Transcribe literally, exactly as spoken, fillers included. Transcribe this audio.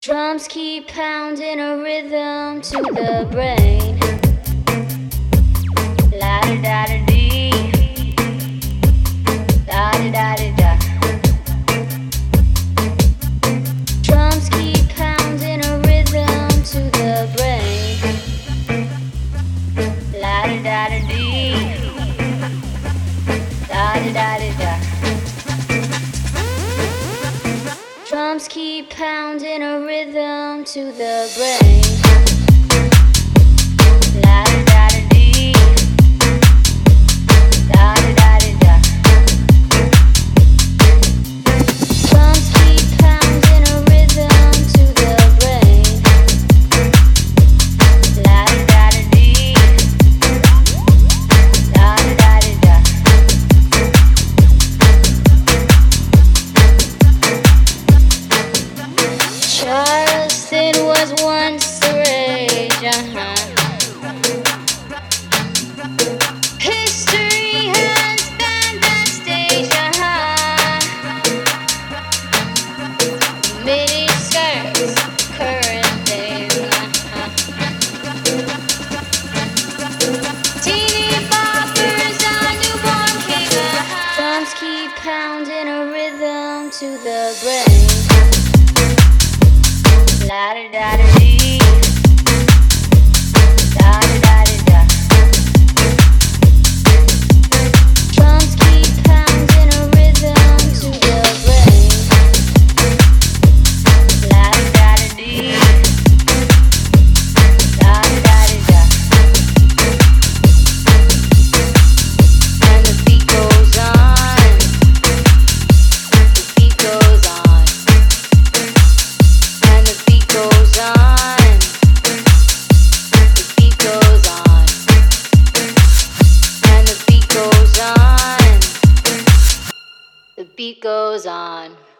Drums keep pounding a rhythm to the brain. La da da da dee, da da da da da. Drums keep pounding a rhythm to the brain. La da da da dee, da da da da da. Drums keep pounding a rhythm to the brain. La da da da dee, da da da da da. Drums keep pounding a rhythm to the brain. La da da da dee, da da da da da. Charleston was once the rage, uh-huh. History has banned that stage, uh-huh. Mini skirts, current thing, uh-huh. Teeny boppers, a newborn king, uh-huh. Drums keep pounding a rhythm to the brain. La da da da dee, da da da da da. Drums keep pounding a rhythm to the brain. La da da da dee, da da da da da. And the beat goes on, the beat goes on. And the beat goes on, the beat goes on, and the beat goes on, the beat goes on.